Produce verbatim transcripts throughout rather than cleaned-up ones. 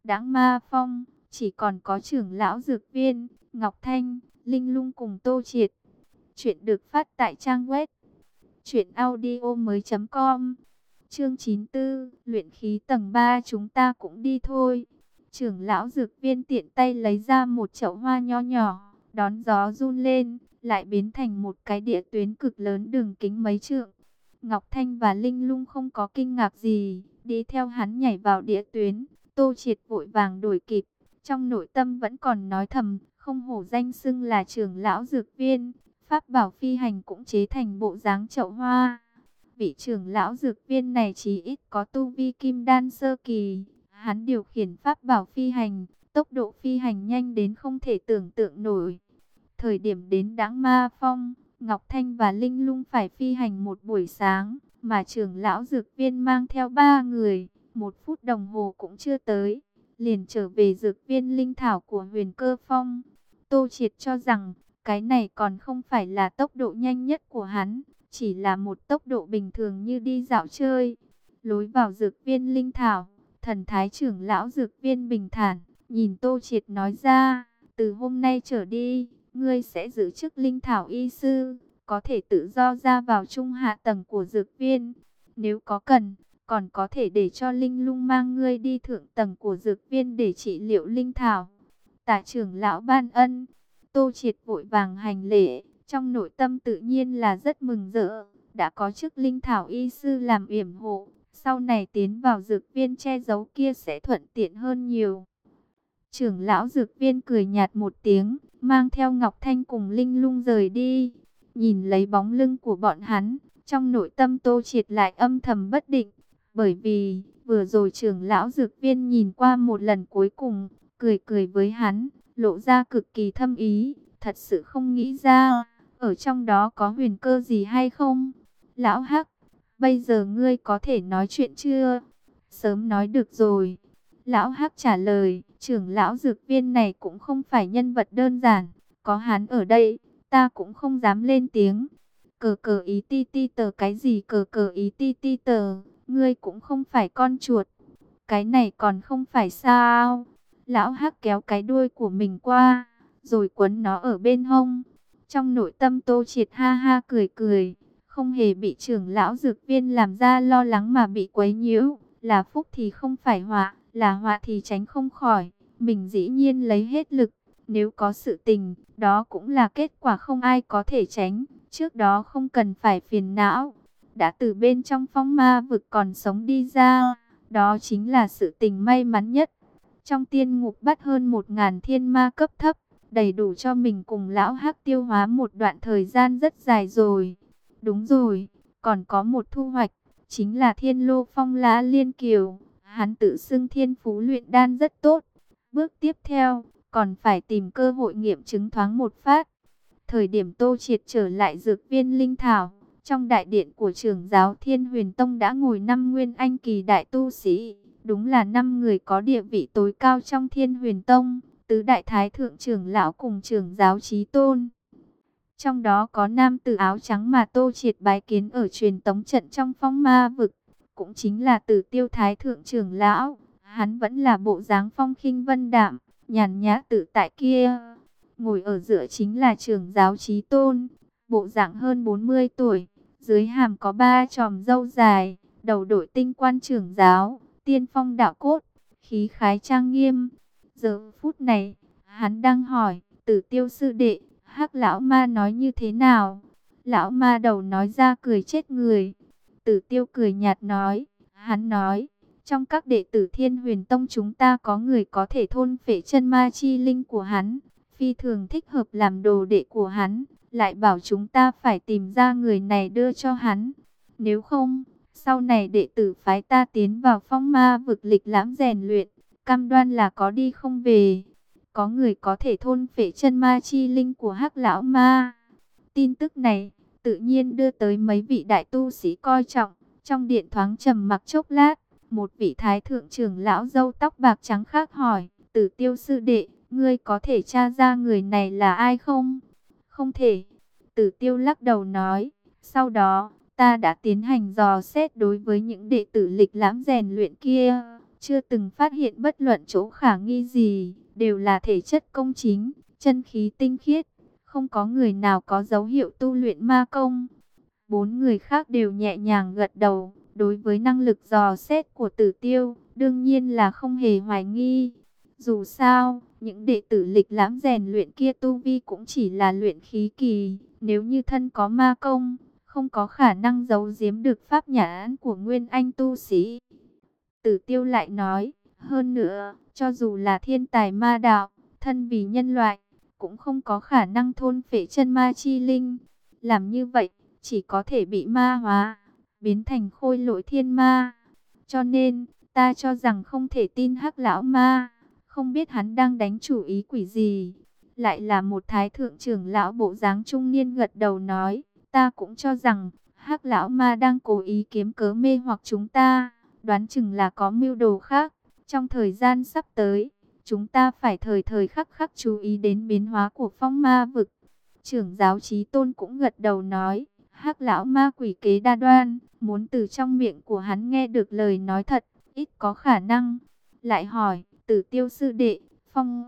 Đãng Ma Phong, chỉ còn có trưởng lão Dược Viên, Ngọc Thanh, Linh Lung cùng Tô Triệt. Chuyện được phát tại trang web truyện audio mới.com. Chương chín mươi tư, luyện khí tầng ba, chúng ta cũng đi thôi. Trưởng lão Dược Viên tiện tay lấy ra một chậu hoa nho nhỏ, đón gió run lên, lại biến thành một cái địa tuyến cực lớn đường kính mấy trượng. Ngọc Thanh và Linh Lung không có kinh ngạc gì, đi theo hắn nhảy vào địa tuyến. Tô Triệt vội vàng đuổi kịp, trong nội tâm vẫn còn nói thầm, không hổ danh xưng là trưởng lão Dược Viên, pháp bảo phi hành cũng chế thành bộ dáng chậu hoa. Vị trưởng lão Dược Viên này chí ít có tu vi kim đan sơ kỳ, hắn điều khiển pháp bảo phi hành, tốc độ phi hành nhanh đến không thể tưởng tượng nổi. Thời điểm đến Đãng Ma Phong, Ngọc Thanh và Linh Lung phải phi hành một buổi sáng, mà trưởng lão Dược Viên mang theo ba người, một phút đồng hồ cũng chưa tới, liền trở về Dược Viên linh thảo của Huyền Cơ Phong. Tô Triệt cho rằng, cái này còn không phải là tốc độ nhanh nhất của hắn, chỉ là một tốc độ bình thường như đi dạo chơi. Lối vào Dược Viên linh thảo, thần thái trưởng lão Dược Viên bình thản, nhìn Tô Triệt nói ra, từ hôm nay trở đi, ngươi sẽ giữ chức linh thảo y sư, có thể tự do ra vào trung hạ tầng của Dược Viên. Nếu có cần, còn có thể để cho Linh Lung mang ngươi đi thượng tầng của Dược Viên để trị liệu linh thảo. Tạ trưởng lão ban ân. Tô Triệt vội vàng hành lễ, trong nội tâm tự nhiên là rất mừng rỡ, đã có chức linh thảo y sư làm yểm hộ, sau này tiến vào Dược Viên che giấu kia sẽ thuận tiện hơn nhiều. Trưởng lão Dược Viên cười nhạt một tiếng, mang theo Ngọc Thanh cùng Linh Lung rời đi. Nhìn lấy bóng lưng của bọn hắn, trong nội tâm Tô Triệt lại âm thầm bất định, bởi vì vừa rồi trưởng lão Dược Viên nhìn qua một lần cuối cùng, cười cười với hắn, lộ ra cực kỳ thâm ý, thật sự không nghĩ ra, ở trong đó có huyền cơ gì hay không? Lão Hắc, bây giờ ngươi có thể nói chuyện chưa? Sớm nói được rồi. Lão Hắc trả lời, trưởng lão Dược Viên này cũng không phải nhân vật đơn giản, có hắn ở đây, ta cũng không dám lên tiếng. Cờ cờ ý ti ti tờ, cái gì cờ cờ ý ti ti tờ, ngươi cũng không phải con chuột. Cái này còn không phải sao? Lão Hắc kéo cái đuôi của mình qua, rồi quấn nó ở bên hông. Trong nội tâm Tô Triệt ha ha cười cười, không hề bị trưởng lão Dược Viên làm ra lo lắng mà bị quấy nhiễu. Là phúc thì không phải họa, là họa thì tránh không khỏi. Mình dĩ nhiên lấy hết lực, nếu có sự tình, đó cũng là kết quả không ai có thể tránh. Trước đó không cần phải phiền não, đã từ bên trong phong ma vực còn sống đi ra, đó chính là sự tình may mắn nhất. Trong tiên ngục bắt hơn một ngàn thiên ma cấp thấp, đầy đủ cho mình cùng lão Hắc tiêu hóa một đoạn thời gian rất dài rồi. Đúng rồi, còn có một thu hoạch, chính là Thiên Lô Phong Lá Liên Kiều. Hắn tự xưng thiên phú luyện đan rất tốt. Bước tiếp theo, còn phải tìm cơ hội nghiệm chứng thoáng một phát. Thời điểm Tô Triệt trở lại Dược Viên linh thảo, trong đại điện của trưởng giáo Thiên Huyền Tông đã ngồi năm nguyên anh kỳ đại tu sĩ. Đúng là năm người có địa vị tối cao trong Thiên Huyền Tông, tứ đại thái thượng trưởng lão cùng trưởng giáo Chí Tôn. Trong đó có nam tử áo trắng mà Tô Triệt bái kiến ở truyền tống trận trong phong ma vực, cũng chính là Tử Tiêu thái thượng trưởng lão. Hắn vẫn là bộ dáng phong khinh vân đạm, nhàn nhã tự tại kia. Ngồi ở giữa chính là trưởng giáo Chí Tôn, bộ dạng hơn bốn mươi tuổi, dưới hàm có ba chòm râu dài, đầu đội tinh quan trưởng giáo, tiên phong đạo cốt, khí khái trang nghiêm. Giờ phút này, hắn đang hỏi, Tử Tiêu sư đệ, Hắc lão ma nói như thế nào? Lão ma đầu nói ra cười chết người. Tử Tiêu cười nhạt nói, hắn nói, trong các đệ tử Thiên Huyền Tông chúng ta có người có thể thôn phệ chân ma chi linh của hắn, phi thường thích hợp làm đồ đệ của hắn, lại bảo chúng ta phải tìm ra người này đưa cho hắn. Nếu không, sau này đệ tử phái ta tiến vào phong ma vực lịch lãm rèn luyện, cam đoan là có đi không về. Có người có thể thôn phệ chân ma chi linh của Hắc lão ma. Tin tức này tự nhiên đưa tới mấy vị đại tu sĩ coi trọng. Trong điện thoáng trầm mặc chốc lát, một vị thái thượng trưởng lão râu tóc bạc trắng khác hỏi, Tử Tiêu sư đệ, ngươi có thể tra ra người này là ai không? Không thể. Tử Tiêu lắc đầu nói, sau đó ta đã tiến hành dò xét đối với những đệ tử lịch lãm rèn luyện kia. chưa từng phát hiện bất luận chỗ khả nghi gì, đều là thể chất công chính, chân khí tinh khiết, không có người nào có dấu hiệu tu luyện ma công. Bốn người khác đều nhẹ nhàng gật đầu, đối với năng lực dò xét của Tử Tiêu, đương nhiên là không hề hoài nghi. Dù sao, những đệ tử lịch lãm rèn luyện kia tu vi cũng chỉ là luyện khí kỳ, nếu như thân có ma công, không có khả năng giấu giếm được pháp nhãn của nguyên anh tu sĩ. Tử Tiêu lại nói, hơn nữa, cho dù là thiên tài ma đạo, thân vì nhân loại, cũng không có khả năng thôn phệ chân ma chi linh. Làm như vậy, chỉ có thể bị ma hóa, biến thành khôi lỗi thiên ma. Cho nên, ta cho rằng không thể tin Hắc lão ma, không biết hắn đang đánh chủ ý quỷ gì. Lại là một thái thượng trưởng lão bộ dáng trung niên gật đầu nói, ta cũng cho rằng Hắc lão ma đang cố ý kiếm cớ mê hoặc chúng ta, đoán chừng là có mưu đồ khác. Trong thời gian sắp tới, chúng ta phải thời thời khắc khắc chú ý đến biến hóa của phong ma vực. Trưởng giáo Chí Tôn cũng gật đầu nói, Hắc lão ma quỷ kế đa đoan, muốn từ trong miệng của hắn nghe được lời nói thật, ít có khả năng. Lại hỏi, Tử Tiêu sư đệ, phong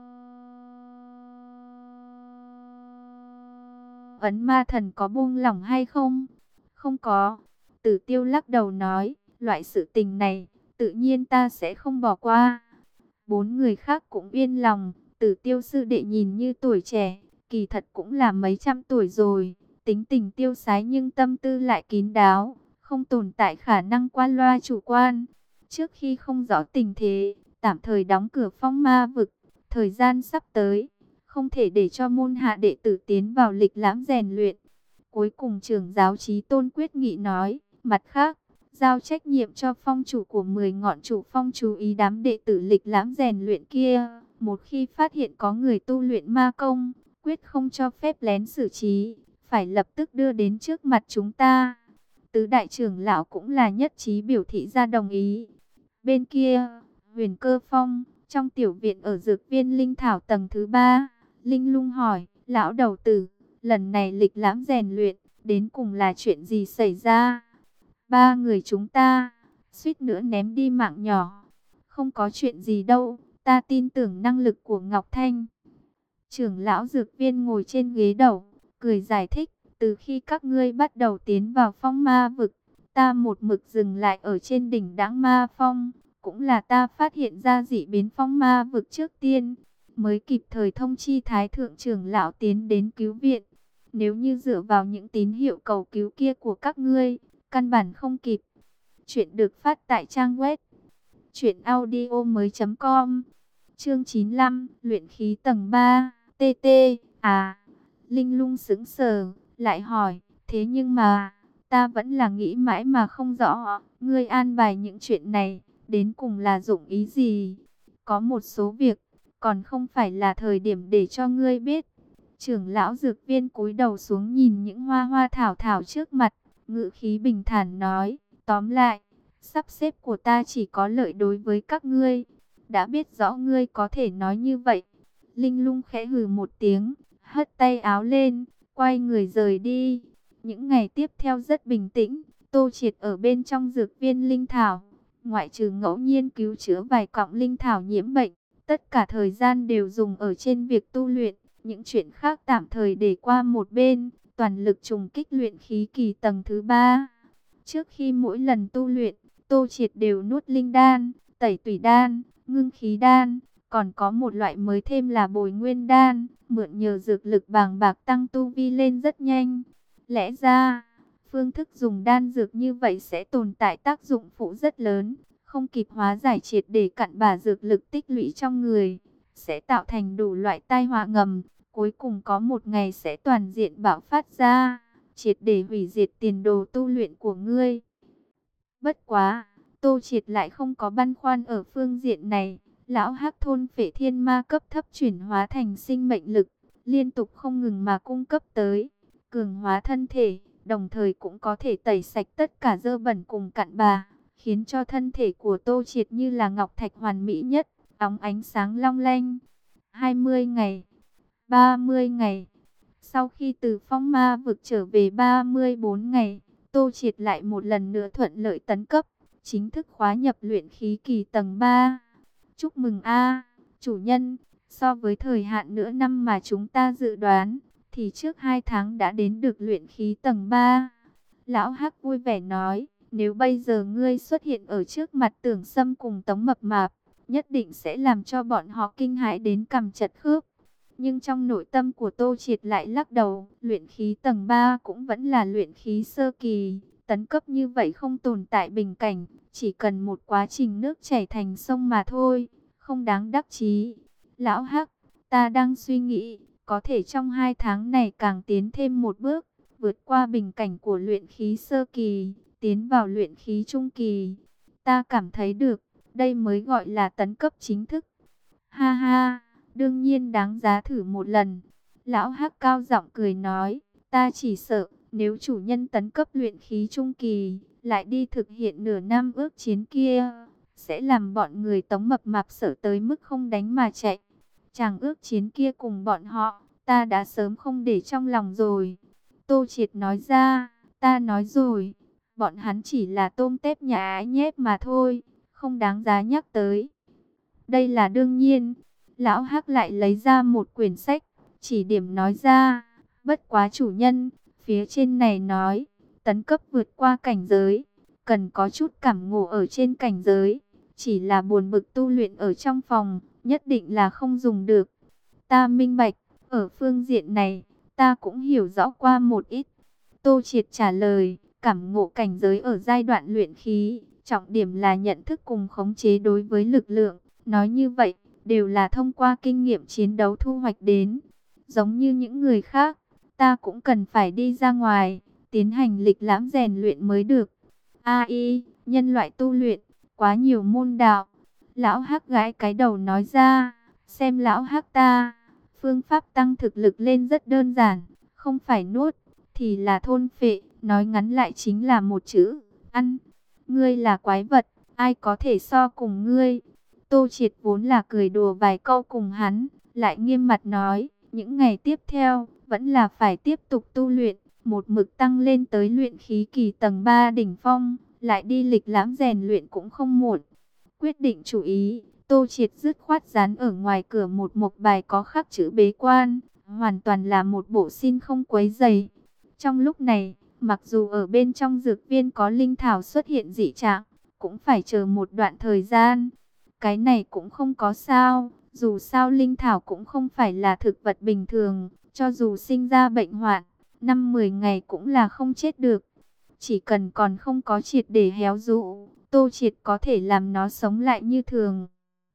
ấn ma thần có buông lỏng hay không? Không có. Tử Tiêu lắc đầu nói, loại sự tình này, tự nhiên ta sẽ không bỏ qua. Bốn người khác cũng yên lòng, Tử Tiêu sư đệ nhìn như tuổi trẻ, kỳ thật cũng là mấy trăm tuổi rồi, tính tình tiêu sái nhưng tâm tư lại kín đáo, không tồn tại khả năng qua loa chủ quan. Trước khi không rõ tình thế, tạm thời đóng cửa phong ma vực, thời gian sắp tới, không thể để cho môn hạ đệ tử tiến vào lịch lãm rèn luyện. Cuối cùng trưởng giáo Chí Tôn quyết nghị nói, mặt khác, giao trách nhiệm cho phong chủ của mười ngọn chủ phong chú ý đám đệ tử lịch lãm rèn luyện kia. Một khi phát hiện có người tu luyện ma công, quyết không cho phép lén xử trí, phải lập tức đưa đến trước mặt chúng ta. Tứ đại trưởng lão cũng là nhất trí biểu thị ra đồng ý. Bên kia, Huyền Cơ Phong, trong tiểu viện ở dược viên Linh Thảo tầng thứ ba, Linh Lung hỏi, lão đầu tử, lần này lịch lãm rèn luyện, đến cùng là chuyện gì xảy ra? Ba người chúng ta, suýt nữa ném đi mạng nhỏ. Không có chuyện gì đâu, ta tin tưởng năng lực của Ngọc Thanh. Trưởng lão dược viên ngồi trên ghế đầu, cười giải thích, từ khi các ngươi bắt đầu tiến vào phong ma vực, ta một mực dừng lại ở trên đỉnh Đãng Ma Phong, cũng là ta phát hiện ra dị biến phong ma vực trước tiên, mới kịp thời thông chi Thái thượng trưởng lão tiến đến cứu viện. Nếu như dựa vào những tín hiệu cầu cứu kia của các ngươi, căn bản không kịp. Chuyện được phát tại trang web truyện audio mới.com. Chương chín mươi lăm, luyện khí tầng ba, tê tê. À, Linh Lung sững sờ, lại hỏi, thế nhưng mà ta vẫn là nghĩ mãi mà không rõ, ngươi an bài những chuyện này đến cùng là dụng ý gì? Có một số việc còn không phải là thời điểm để cho ngươi biết. Trưởng lão dược viên cúi đầu xuống nhìn những hoa hoa thảo thảo trước mặt, ngữ khí bình thản nói, tóm lại, sắp xếp của ta chỉ có lợi đối với các ngươi. Đã biết rõ ngươi có thể nói như vậy. Linh Lung khẽ hừ một tiếng, hất tay áo lên, quay người rời đi. Những ngày tiếp theo rất bình tĩnh, Tô Triệt ở bên trong dược viên linh thảo, ngoại trừ ngẫu nhiên cứu chữa vài cọng linh thảo nhiễm bệnh, tất cả thời gian đều dùng ở trên việc tu luyện. Những chuyện khác tạm thời để qua một bên, toàn lực trùng kích luyện khí kỳ tầng thứ ba. Trước khi mỗi lần tu luyện, Tô Triệt đều nuốt linh đan, tẩy tủy đan, ngưng khí đan, còn có một loại mới thêm là bồi nguyên đan, mượn nhờ dược lực bàng bạc tăng tu vi lên rất nhanh. Lẽ ra, phương thức dùng đan dược như vậy sẽ tồn tại tác dụng phụ rất lớn, không kịp hóa giải triệt để cặn bã dược lực tích lũy trong người, sẽ tạo thành đủ loại tai họa ngầm, cuối cùng có một ngày sẽ toàn diện bạo phát ra, triệt để hủy diệt tiền đồ tu luyện của ngươi. Bất quá, Tô Triệt lại không có băn khoăn ở phương diện này. Lão Hắc thôn phệ thiên ma cấp thấp chuyển hóa thành sinh mệnh lực, liên tục không ngừng mà cung cấp tới, cường hóa thân thể, đồng thời cũng có thể tẩy sạch tất cả dơ bẩn cùng cặn bã, khiến cho thân thể của Tô Triệt như là ngọc thạch hoàn mỹ nhất, óng ánh sáng long lanh. hai mươi ngày, ba mươi ngày, sau khi từ phong ma vực trở về ba mươi bốn ngày, Tô Triệt lại một lần nữa thuận lợi tấn cấp, chính thức khóa nhập luyện khí kỳ tầng ba. Chúc mừng a, chủ nhân, so với thời hạn nửa năm mà chúng ta dự đoán, thì trước hai tháng đã đến được luyện khí tầng ba. Lão Hắc vui vẻ nói, nếu bây giờ ngươi xuất hiện ở trước mặt Tưởng Sâm cùng Tống Mập Mạp, nhất định sẽ làm cho bọn họ kinh hãi đến cằm chật khớp. Nhưng trong nội tâm của Tô Triệt lại lắc đầu, luyện khí tầng ba cũng vẫn là luyện khí sơ kỳ, tấn cấp như vậy không tồn tại bình cảnh, chỉ cần một quá trình nước chảy thành sông mà thôi, không đáng đắc chí. Lão Hắc, ta đang suy nghĩ, có thể trong hai tháng này càng tiến thêm một bước, vượt qua bình cảnh của luyện khí sơ kỳ, tiến vào luyện khí trung kỳ. Ta cảm thấy được, đây mới gọi là tấn cấp chính thức. Ha ha, đương nhiên đáng giá thử một lần. Lão Hắc cao giọng cười nói, ta chỉ sợ, nếu chủ nhân tấn cấp luyện khí trung kỳ, lại đi thực hiện nửa năm ước chiến kia, sẽ làm bọn người Tống Mập Mạp sợ tới mức không đánh mà chạy. Chàng ước chiến kia cùng bọn họ, ta đã sớm không để trong lòng rồi. Tô Triệt nói ra, ta nói rồi, bọn hắn chỉ là tôm tép nhà ái nhép mà thôi, không đáng giá nhắc tới. Đây là đương nhiên. Lão Hắc lại lấy ra một quyển sách, chỉ điểm nói ra, bất quá chủ nhân, phía trên này nói, tấn cấp vượt qua cảnh giới, cần có chút cảm ngộ ở trên cảnh giới, chỉ là buồn bực tu luyện ở trong phòng, nhất định là không dùng được. Ta minh bạch, ở phương diện này, ta cũng hiểu rõ qua một ít. Tô Triệt trả lời, cảm ngộ cảnh giới ở giai đoạn luyện khí, trọng điểm là nhận thức cùng khống chế đối với lực lượng, nói như vậy, đều là thông qua kinh nghiệm chiến đấu thu hoạch đến. Giống như những người khác, ta cũng cần phải đi ra ngoài, tiến hành lịch lãm rèn luyện mới được. A I, nhân loại tu luyện, quá nhiều môn đạo. Lão Hắc gãi cái đầu nói ra, xem lão Hắc ta, phương pháp tăng thực lực lên rất đơn giản, không phải nuốt, thì là thôn phệ, nói ngắn lại chính là một chữ, ăn. Ngươi là quái vật, ai có thể so cùng ngươi. Tô Triệt vốn là cười đùa vài câu cùng hắn, lại nghiêm mặt nói, những ngày tiếp theo, vẫn là phải tiếp tục tu luyện, một mực tăng lên tới luyện khí kỳ tầng ba đỉnh phong, lại đi lịch lãm rèn luyện cũng không muộn. Quyết định chủ ý, Tô Triệt dứt khoát dán ở ngoài cửa một mộc bài có khắc chữ bế quan, hoàn toàn là một bộ xin không quấy rầy. Trong lúc này, mặc dù ở bên trong dược viên có linh thảo xuất hiện dị trạng, cũng phải chờ một đoạn thời gian. Cái này cũng không có sao, dù sao linh thảo cũng không phải là thực vật bình thường, cho dù sinh ra bệnh hoạn, năm mười ngày cũng là không chết được. Chỉ cần còn không có triệt để héo rũ, Tô Triệt có thể làm nó sống lại như thường.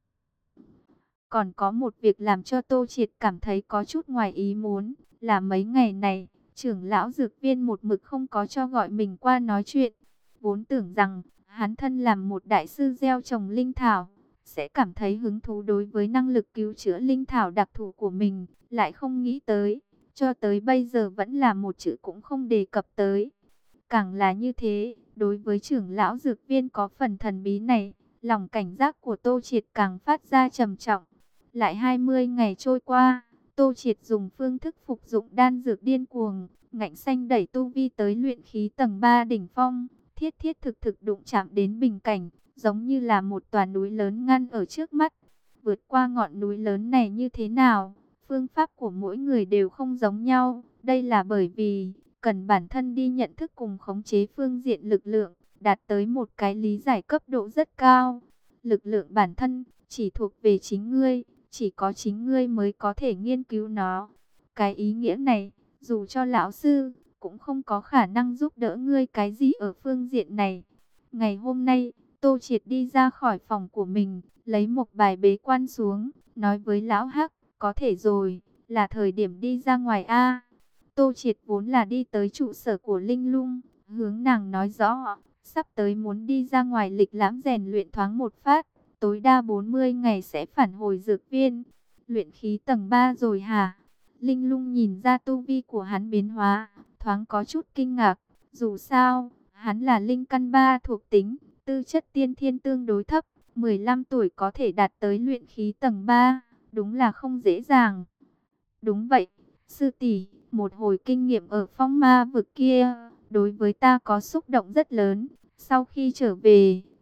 Còn có một việc làm cho Tô Triệt cảm thấy có chút ngoài ý muốn, là mấy ngày này, trưởng lão dược viên một mực không có cho gọi mình qua nói chuyện. Vốn tưởng rằng, hắn thân làm một đại sư gieo trồng linh thảo, sẽ cảm thấy hứng thú đối với năng lực cứu chữa linh thảo đặc thù của mình, lại không nghĩ tới, cho tới bây giờ vẫn là một chữ cũng không đề cập tới. Càng là như thế, đối với trưởng lão dược viên có phần thần bí này, lòng cảnh giác của Tô Triệt càng phát ra trầm trọng. Lại hai mươi ngày trôi qua, Tô Triệt dùng phương thức phục dụng đan dược điên cuồng, ngạnh xanh đẩy tu vi tới luyện khí tầng ba đỉnh phong, thiết thiết thực thực đụng chạm đến bình cảnh, giống như là một tòa núi lớn ngăn ở trước mắt. Vượt qua ngọn núi lớn này như thế nào? Phương pháp của mỗi người đều không giống nhau. Đây là bởi vì cần bản thân đi nhận thức cùng khống chế phương diện lực lượng, đạt tới một cái lý giải cấp độ rất cao. Lực lượng bản thân chỉ thuộc về chính ngươi, chỉ có chính ngươi mới có thể nghiên cứu nó. Cái ý nghĩa này, dù cho lão sư, cũng không có khả năng giúp đỡ ngươi cái gì ở phương diện này. Ngày hôm nay, Tô Triệt đi ra khỏi phòng của mình, lấy một bài bế quan xuống, nói với lão Hắc, có thể rồi, là thời điểm đi ra ngoài a. Tô Triệt vốn là đi tới trụ sở của Linh Lung, hướng nàng nói rõ, sắp tới muốn đi ra ngoài lịch lãm rèn luyện thoáng một phát, tối đa bốn mươi ngày sẽ phản hồi dược viên. Luyện khí tầng ba rồi hả? Linh Lung nhìn ra tu vi của hắn biến hóa, thoáng có chút kinh ngạc, dù sao, hắn là linh căn ba thuộc tính, tư chất tiên thiên tương đối thấp, mười lăm tuổi có thể đạt tới luyện khí tầng ba, đúng là không dễ dàng. Đúng vậy, sư tỷ, một hồi kinh nghiệm ở phong ma vực kia, đối với ta có xúc động rất lớn. Sau khi trở về,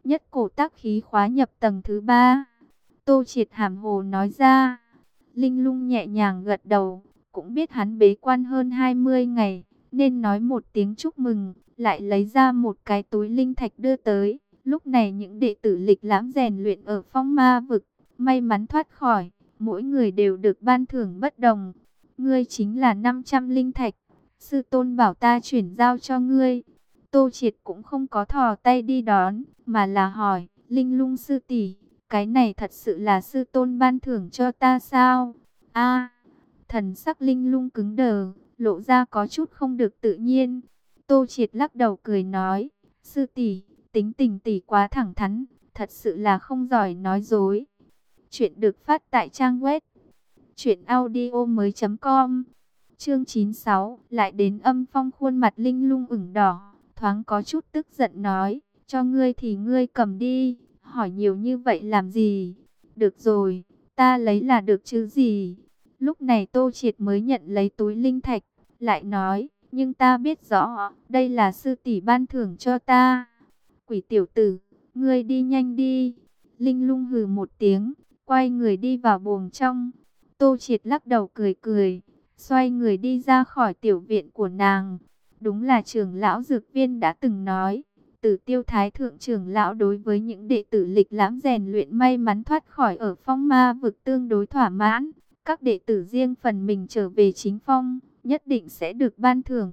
nhất cổ tác khí khóa nhập tầng thứ ba. Tô Triệt hàm hồ nói ra. Linh Lung nhẹ nhàng gật đầu, cũng biết hắn bế quan hơn hai mươi ngày, nên nói một tiếng chúc mừng, lại lấy ra một cái túi linh thạch đưa tới. Lúc này những đệ tử lịch lãm rèn luyện ở phong ma vực, may mắn thoát khỏi, mỗi người đều được ban thưởng bất đồng. Ngươi chính là năm trăm linh thạch, sư tôn bảo ta chuyển giao cho ngươi. Tô Triệt cũng không có thò tay đi đón, mà là hỏi, Linh Lung sư tỷ, cái này thật sự là sư tôn ban thưởng cho ta sao? A, thần sắc Linh Lung cứng đờ, lộ ra có chút không được tự nhiên. Tô Triệt lắc đầu cười nói, sư tỷ, tính tình tỷ quá thẳng thắn, thật sự là không giỏi nói dối. Chuyện được phát tại trang web truyện audio mới chấm com. Chương chín mươi sáu, lại đến Âm Phong, khuôn mặt Linh Lung ửng đỏ, thoáng có chút tức giận nói, cho ngươi thì ngươi cầm đi, hỏi nhiều như vậy làm gì? Được rồi, ta lấy là được chứ gì? Lúc này Tô Triệt mới nhận lấy túi linh thạch, lại nói, nhưng ta biết rõ, đây là sư tỷ ban thưởng cho ta. Quỷ tiểu tử, ngươi đi nhanh đi. Linh Lung hừ một tiếng, quay người đi vào buồng trong. Tô Triệt lắc đầu cười cười, xoay người đi ra khỏi tiểu viện của nàng. Đúng là trưởng lão Dược Viên đã từng nói, Tử Tiêu Thái thượng trưởng lão đối với những đệ tử lịch lãm rèn luyện may mắn thoát khỏi ở phong ma vực tương đối thỏa mãn. Các đệ tử riêng phần mình trở về chính phong, nhất định sẽ được ban thưởng.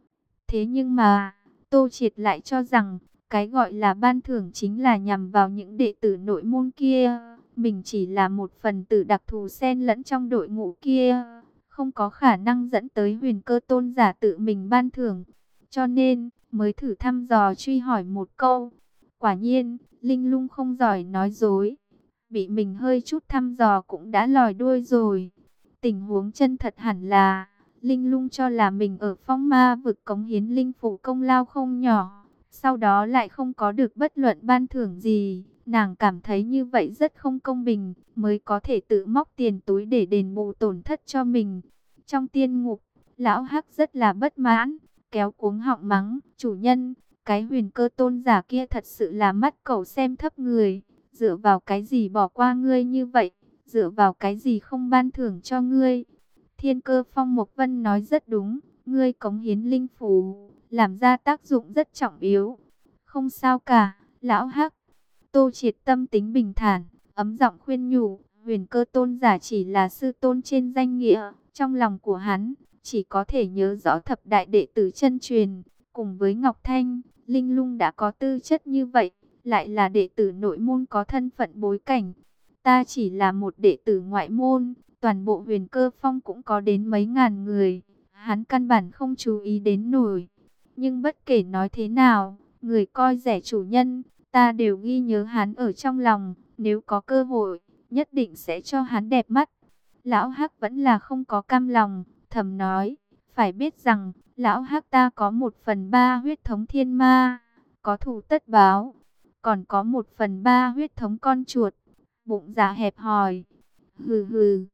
Thế nhưng mà, Tô Triệt lại cho rằng, cái gọi là ban thưởng chính là nhằm vào những đệ tử nội môn kia. Mình chỉ là một phần tử đặc thù xen lẫn trong đội ngũ kia, không có khả năng dẫn tới Huyền Cơ tôn giả tự mình ban thưởng. Cho nên, mới thử thăm dò truy hỏi một câu. Quả nhiên, Linh Lung không giỏi nói dối. Bị mình hơi chút thăm dò cũng đã lòi đuôi rồi. Tình huống chân thật hẳn là, Linh Lung cho là mình ở phong ma vực cống hiến linh phủ công lao không nhỏ. Sau đó lại không có được bất luận ban thưởng gì. Nàng cảm thấy như vậy rất không công bình, mới có thể tự móc tiền túi để đền bù tổn thất cho mình. Trong tiên ngục, lão Hắc rất là bất mãn, kéo cuống họng mắng, chủ nhân, cái Huyền Cơ tôn giả kia thật sự là mắt cẩu xem thấp người. Dựa vào cái gì bỏ qua ngươi như vậy, dựa vào cái gì không ban thưởng cho ngươi. Thiên Cơ Phong Mộc Vân nói rất đúng, ngươi cống hiến linh phù, làm ra tác dụng rất trọng yếu. Không sao cả, lão Hắc. Tô Triệt tâm tính bình thản, ấm giọng khuyên nhủ, Huyền Cơ tôn giả chỉ là sư tôn trên danh nghĩa, trong lòng của hắn chỉ có thể nhớ rõ thập đại đệ tử chân truyền, cùng với Ngọc Thanh, Linh Lung đã có tư chất như vậy, lại là đệ tử nội môn có thân phận bối cảnh. Ta chỉ là một đệ tử ngoại môn, toàn bộ Huyền Cơ Phong cũng có đến mấy ngàn người, hắn căn bản không chú ý đến nổi. Nhưng bất kể nói thế nào, người coi rẻ chủ nhân, ta đều ghi nhớ hắn ở trong lòng, nếu có cơ hội, nhất định sẽ cho hắn đẹp mắt. Lão Hắc vẫn là không có cam lòng, thầm nói, phải biết rằng, lão Hắc ta có một phần ba huyết thống thiên ma, có thù tất báo, còn có một phần ba huyết thống con chuột, bụng dạ hẹp hòi. Hừ hừ.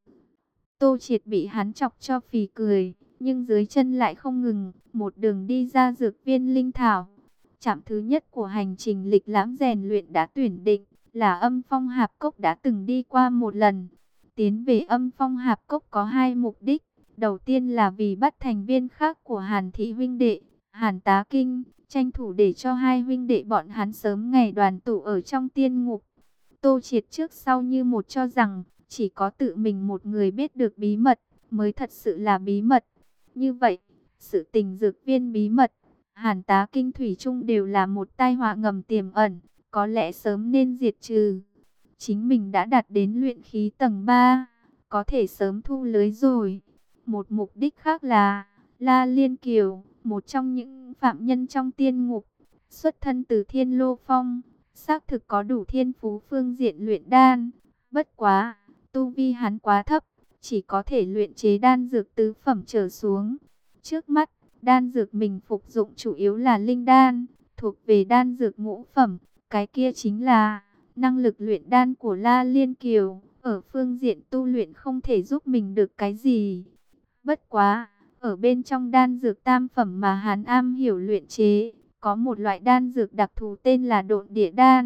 Tô Triệt bị hắn chọc cho phì cười, nhưng dưới chân lại không ngừng, một đường đi ra dược viên linh thảo. Trạm thứ nhất của hành trình lịch lãm rèn luyện đã tuyển định, là Âm Phong Hạp Cốc đã từng đi qua một lần. Tiến về Âm Phong Hạp Cốc có hai mục đích. Đầu tiên là vì bắt thành viên khác của Hàn Thị huynh đệ, Hàn Tá Kinh, tranh thủ để cho hai huynh đệ bọn hắn sớm ngày đoàn tụ ở trong tiên ngục. Tô Triệt trước sau như một cho rằng, chỉ có tự mình một người biết được bí mật, mới thật sự là bí mật. Như vậy, sự tình dược viên bí mật, Hàn Tá Kinh thủy chung đều là một tai họa ngầm tiềm ẩn, có lẽ sớm nên diệt trừ. Chính mình đã đạt đến luyện khí tầng ba, có thể sớm thu lưới rồi. Một mục đích khác là, La Liên Kiều, một trong những phạm nhân trong tiên ngục, xuất thân từ Thiên Lô Phong, xác thực có đủ thiên phú phương diện luyện đan. Bất quá, tu vi hắn quá thấp, chỉ có thể luyện chế đan dược tứ phẩm trở xuống. Trước mắt, đan dược mình phục dụng chủ yếu là linh đan, thuộc về đan dược ngũ phẩm. Cái kia chính là năng lực luyện đan của La Liên Kiều, ở phương diện tu luyện không thể giúp mình được cái gì. Bất quá, ở bên trong đan dược tam phẩm mà hắn am hiểu luyện chế, có một loại đan dược đặc thù tên là Độn Địa Đan,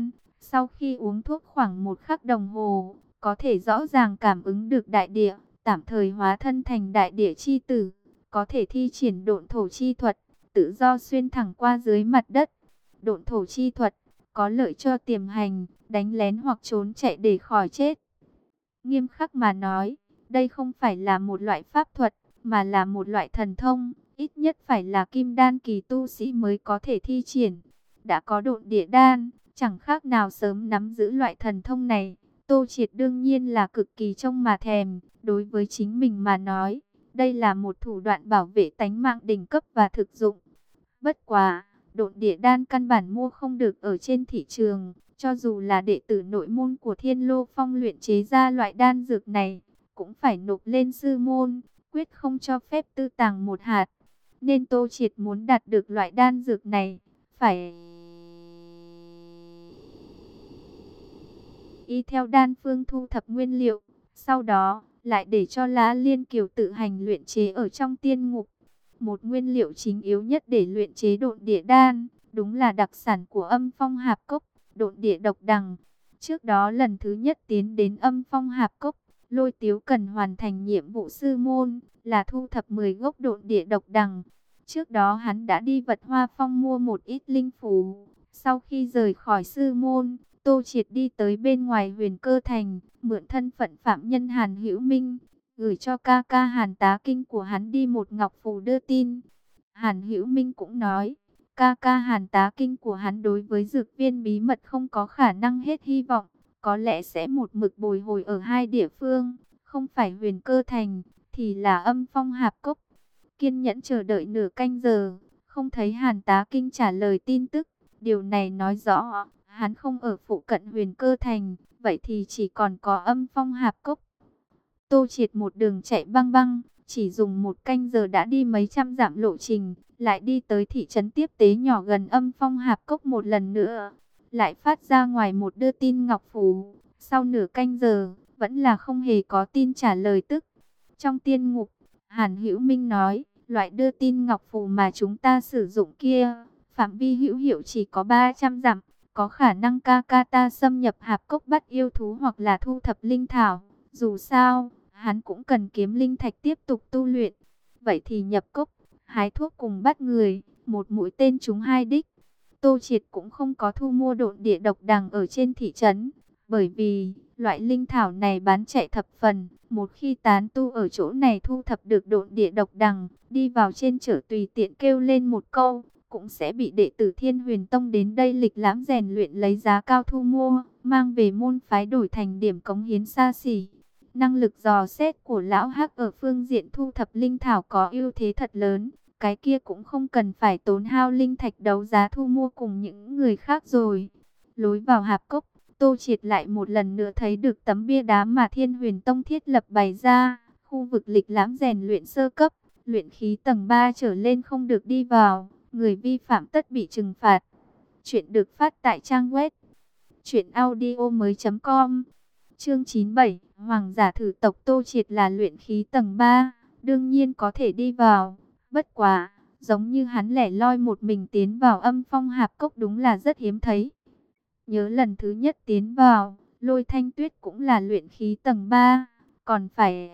Sau khi uống thuốc khoảng một khắc đồng hồ, có thể rõ ràng cảm ứng được đại địa, tạm thời hóa thân thành đại địa chi tử, có thể thi triển độn thổ chi thuật, tự do xuyên thẳng qua dưới mặt đất. Độn thổ chi thuật có lợi cho tiềm hành, đánh lén hoặc trốn chạy để khỏi chết. Nghiêm khắc mà nói, đây không phải là một loại pháp thuật, mà là một loại thần thông, ít nhất phải là kim đan kỳ tu sĩ mới có thể thi triển. Đã có độn địa đan, chẳng khác nào sớm nắm giữ loại thần thông này. Tô Triệt đương nhiên là cực kỳ trông mà thèm, đối với chính mình mà nói, đây là một thủ đoạn bảo vệ tánh mạng đỉnh cấp và thực dụng. Bất quá, độn địa đan căn bản mua không được ở trên thị trường, cho dù là đệ tử nội môn của Thiên Lô Phong luyện chế ra loại đan dược này, cũng phải nộp lên sư môn, quyết không cho phép tư tàng một hạt. Nên Tô Triệt muốn đạt được loại đan dược này, phải y theo đan phương thu thập nguyên liệu, sau đó lại để cho Lã Liên Kiều tự hành luyện chế ở trong tiên ngục. Một nguyên liệu chính yếu nhất để luyện chế độn địa đan, đúng là đặc sản của Âm Phong Hạp Cốc, độn địa độc đằng. Trước đó lần thứ nhất tiến đến Âm Phong Hạp Cốc, Lôi Tiếu cần hoàn thành nhiệm vụ sư môn, là thu thập mười gốc độn địa độc đằng. Trước đó hắn đã đi Vật Hoa Phong mua một ít linh phù. Sau khi rời khỏi sư môn, Tô Triệt đi tới bên ngoài Huyền Cơ Thành, mượn thân phận phạm nhân Hàn Hữu Minh, gửi cho ca ca Hàn Tá Kinh của hắn đi một ngọc phù đưa tin. Hàn Hữu Minh cũng nói, ca ca Hàn Tá Kinh của hắn đối với dược viên bí mật không có khả năng hết hy vọng, có lẽ sẽ một mực bồi hồi ở hai địa phương, không phải Huyền Cơ Thành, thì là Âm Phong Hạp Cốc. Kiên nhẫn chờ đợi nửa canh giờ, không thấy Hàn Tá Kinh trả lời tin tức, điều này nói rõ hắn không ở phụ cận Huyền Cơ Thành, vậy thì chỉ còn có Âm Phong Hạp Cốc. Tô Triệt một đường chạy băng băng, chỉ dùng một canh giờ đã đi mấy trăm dặm lộ trình, lại đi tới thị trấn tiếp tế nhỏ gần Âm Phong Hạp Cốc một lần nữa, lại phát ra ngoài một đưa tin ngọc phù. Sau nửa canh giờ, vẫn là không hề có tin trả lời tức. Trong tiên ngục, Hàn Hữu Minh nói, loại đưa tin ngọc phù mà chúng ta sử dụng kia, phạm vi hữu hiệu chỉ có ba trăm dặm, có khả năng ca ca ta xâm nhập hạp cốc bắt yêu thú hoặc là thu thập linh thảo. Dù sao, hắn cũng cần kiếm linh thạch tiếp tục tu luyện. Vậy thì nhập cốc, hái thuốc cùng bắt người, một mũi tên trúng hai đích. Tô Triệt cũng không có thu mua độn địa độc đằng ở trên thị trấn, bởi vì loại linh thảo này bán chạy thập phần. Một khi tán tu ở chỗ này thu thập được độn địa độc đằng, đi vào trên chợ tùy tiện kêu lên một câu, cũng sẽ bị đệ tử Thiên Huyền Tông đến đây lịch lãm rèn luyện lấy giá cao thu mua, mang về môn phái đổi thành điểm cống hiến xa xỉ. Năng lực dò xét của lão Hắc ở phương diện thu thập linh thảo có ưu thế thật lớn, cái kia cũng không cần phải tốn hao linh thạch đấu giá thu mua cùng những người khác rồi. Lối vào hạp cốc, Tô Triệt lại một lần nữa thấy được tấm bia đá mà Thiên Huyền Tông thiết lập bày ra, khu vực lịch lãm rèn luyện sơ cấp, luyện khí tầng ba trở lên không được đi vào, người vi phạm tất bị trừng phạt. Chuyện được phát tại trang web truyện audio mới.com. Chương chín mươi bảy, Hoàng giả thử tộc. Tô Triệt là luyện khí tầng ba, đương nhiên có thể đi vào. Bất quá, giống như hắn lẻ loi một mình tiến vào Âm Phong Hạp Cốc đúng là rất hiếm thấy. Nhớ lần thứ nhất tiến vào, Lôi Thanh Tuyết cũng là luyện khí tầng ba, còn phải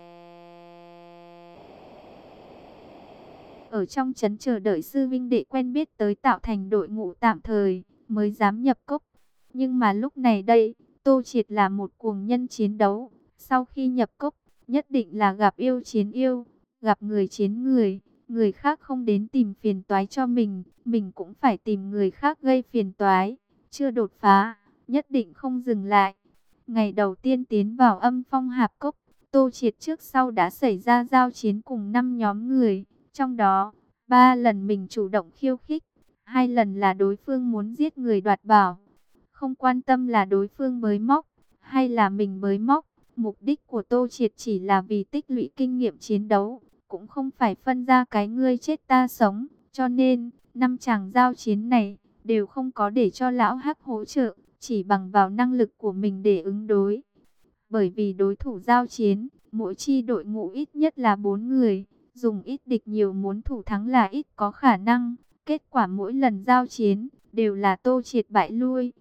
ở trong trấn chờ đợi sư vinh đệ quen biết tới tạo thành đội ngũ tạm thời, mới dám nhập cốc. Nhưng mà lúc này đây, Tô Triệt là một cuồng nhân chiến đấu. Sau khi nhập cốc, nhất định là gặp yêu chiến yêu, gặp người chiến người. Người khác không đến tìm phiền toái cho mình, mình cũng phải tìm người khác gây phiền toái. Chưa đột phá, nhất định không dừng lại. Ngày đầu tiên tiến vào Âm Phong Hạp Cốc, Tô Triệt trước sau đã xảy ra giao chiến cùng năm nhóm người. Trong đó, ba lần mình chủ động khiêu khích, hai lần là đối phương muốn giết người đoạt bảo. Không quan tâm là đối phương bới móc, hay là mình bới móc, mục đích của Tô Triệt chỉ là vì tích lũy kinh nghiệm chiến đấu, cũng không phải phân ra cái ngươi chết ta sống. Cho nên, năm chàng giao chiến này, đều không có để cho lão Hắc hỗ trợ, chỉ bằng vào năng lực của mình để ứng đối. Bởi vì đối thủ giao chiến, mỗi chi đội ngũ ít nhất là bốn người, dùng ít địch nhiều muốn thủ thắng là ít có khả năng. Kết quả mỗi lần giao chiến, đều là Tô Triệt bại lui.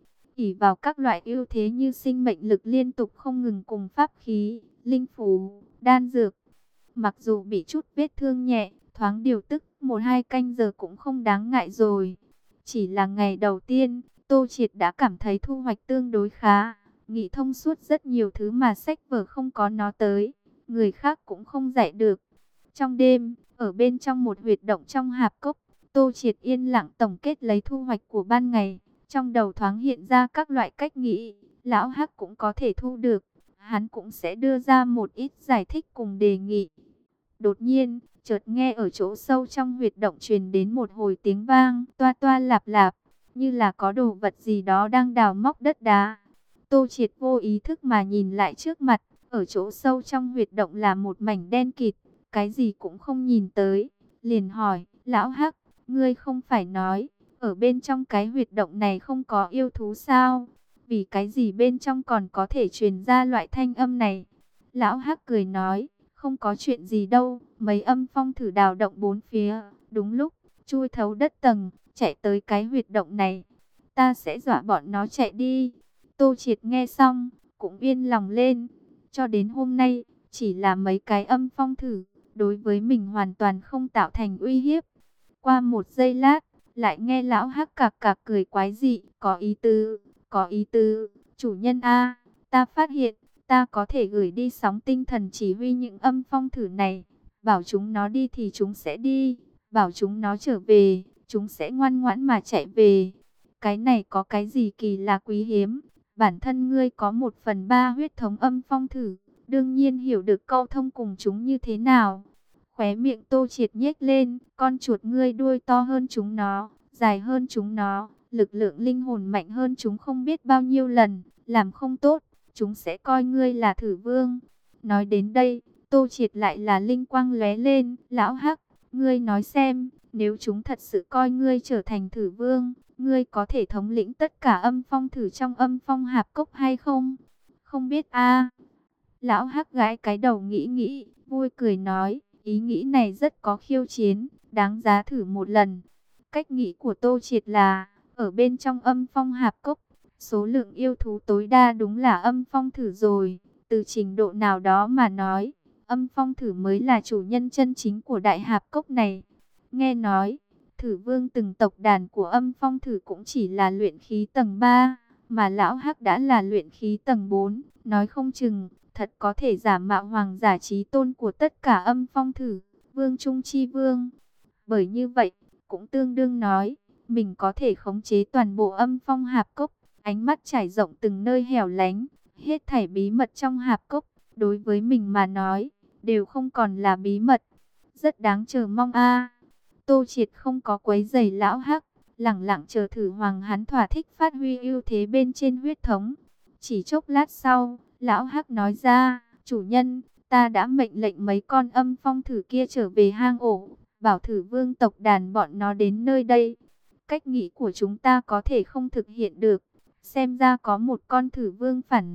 ỷ vào các loại ưu thế như sinh mệnh lực liên tục không ngừng cùng pháp khí, linh phù, đan dược. Mặc dù bị chút vết thương nhẹ, thoáng điều tức một hai canh giờ cũng không đáng ngại rồi. Chỉ là ngày đầu tiên, Tô Triệt đã cảm thấy thu hoạch tương đối khá, nghĩ thông suốt rất nhiều thứ mà sách vở không có nó tới, người khác cũng không dạy được. Trong đêm, ở bên trong một huyệt động trong hạp cốc, Tô Triệt yên lặng tổng kết lấy thu hoạch của ban ngày, trong đầu thoáng hiện ra các loại cách nghĩ, lão Hắc cũng có thể thu được, hắn cũng sẽ đưa ra một ít giải thích cùng đề nghị. Đột nhiên, chợt nghe ở chỗ sâu trong huyệt động truyền đến một hồi tiếng vang, toa toa lạp lạp, như là có đồ vật gì đó đang đào móc đất đá. Tô Triệt vô ý thức mà nhìn lại trước mặt, ở chỗ sâu trong huyệt động là một mảnh đen kịt, cái gì cũng không nhìn tới. Liền hỏi, lão Hắc, ngươi không phải nói, ở bên trong cái huyệt động này không có yêu thú sao? Vì cái gì bên trong còn có thể truyền ra loại thanh âm này? Lão Hắc cười nói, không có chuyện gì đâu, mấy âm phong thử đào động bốn phía, đúng lúc, chui thấu đất tầng, chạy tới cái huyệt động này. Ta sẽ dọa bọn nó chạy đi. Tô Triệt nghe xong, cũng yên lòng lên. Cho đến hôm nay, chỉ là mấy cái âm phong thử, đối với mình hoàn toàn không tạo thành uy hiếp. Qua một giây lát, lại nghe lão Hắc cạc cạc cười quái dị, có ý tứ, có ý tứ, chủ nhân a, ta phát hiện, ta có thể gửi đi sóng tinh thần chỉ huy những âm phong thử này, bảo chúng nó đi thì chúng sẽ đi, bảo chúng nó trở về, chúng sẽ ngoan ngoãn mà chạy về. Cái này có cái gì kỳ lạ quý hiếm, bản thân ngươi có một phần ba huyết thống âm phong thử, đương nhiên hiểu được câu thông cùng chúng như thế nào. Khóe miệng Tô Triệt nhếch lên, con chuột ngươi đuôi to hơn chúng nó, dài hơn chúng nó, lực lượng linh hồn mạnh hơn chúng không biết bao nhiêu lần, làm không tốt, chúng sẽ coi ngươi là thử vương. Nói đến đây, Tô Triệt lại là linh quang lóe lên, lão Hắc, ngươi nói xem, nếu chúng thật sự coi ngươi trở thành thử vương, ngươi có thể thống lĩnh tất cả âm phong thử trong âm phong hạp cốc hay không? Không biết a. Lão Hắc gãi cái đầu nghĩ nghĩ, vui cười nói, ý nghĩ này rất có khiêu chiến, đáng giá thử một lần. Cách nghĩ của Tô Triệt là, ở bên trong âm phong hạp cốc, số lượng yêu thú tối đa đúng là âm phong thử rồi. Từ trình độ nào đó mà nói, âm phong thử mới là chủ nhân chân chính của đại hạp cốc này. Nghe nói, thử vương từng tộc đàn của âm phong thử cũng chỉ là luyện khí tầng ba, mà lão Hắc đã là luyện khí tầng bốn, nói không chừng, thật có thể giả mạo hoàng giả chí tôn của tất cả âm phong thử, vương trung chi vương. Bởi như vậy, cũng tương đương nói, mình có thể khống chế toàn bộ âm phong hạp cốc, ánh mắt trải rộng từng nơi hẻo lánh, hết thảy bí mật trong hạp cốc, đối với mình mà nói, đều không còn là bí mật. Rất đáng chờ mong a. Tô Triệt không có quấy rầy lão Hắc, lẳng lặng chờ thử hoàng hắn thỏa thích phát huy ưu thế bên trên huyết thống. Chỉ chốc lát sau, lão Hắc nói ra, chủ nhân, ta đã mệnh lệnh mấy con âm phong thử kia trở về hang ổ, bảo thử vương tộc đàn bọn nó đến nơi đây. Cách nghĩ của chúng ta có thể không thực hiện được, xem ra có một con thử vương phản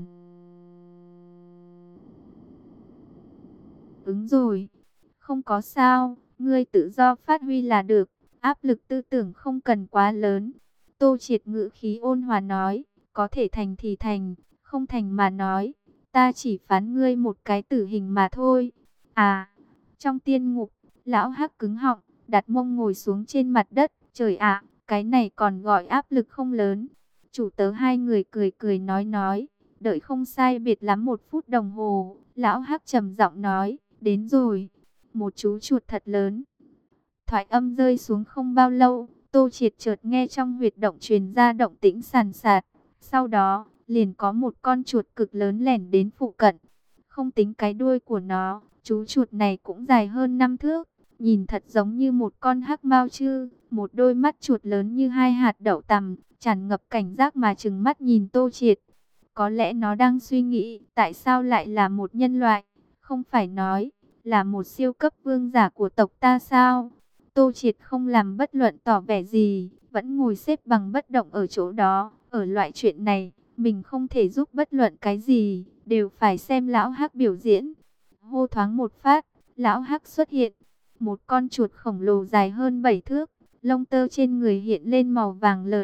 ứng rồi. Không có sao, ngươi tự do phát huy là được, áp lực tư tưởng không cần quá lớn. Tô Triệt ngữ khí ôn hòa nói, có thể thành thì thành, không thành mà nói, ta chỉ phán ngươi một cái tử hình mà thôi. À, trong tiên ngục, lão Hắc cứng họng, đặt mông ngồi xuống trên mặt đất, trời ạ, cái này còn gọi áp lực không lớn. Chủ tớ hai người cười cười nói nói, đợi không sai biệt lắm một phút đồng hồ, lão Hắc trầm giọng nói, đến rồi, một chú chuột thật lớn. Thoại âm rơi xuống không bao lâu, Tô Triệt chợt nghe trong huyệt động truyền ra động tĩnh sàn sạt, sau đó, liền có một con chuột cực lớn lẻn đến phụ cận. Không tính cái đuôi của nó, chú chuột này cũng dài hơn năm thước, nhìn thật giống như một con hắc mao chư, một đôi mắt chuột lớn như hai hạt đậu tằm, tràn ngập cảnh giác mà trừng mắt nhìn Tô Triệt. Có lẽ nó đang suy nghĩ, tại sao lại là một nhân loại, không phải nói là một siêu cấp vương giả của tộc ta sao? Tô Triệt không làm bất luận tỏ vẻ gì, vẫn ngồi xếp bằng bất động ở chỗ đó. Ở loại chuyện này, mình không thể giúp bất luận cái gì, đều phải xem lão Hắc biểu diễn. Hô thoáng một phát, lão Hắc xuất hiện, một con chuột khổng lồ dài hơn bảy thước, lông tơ trên người hiện lên màu vàng lợt,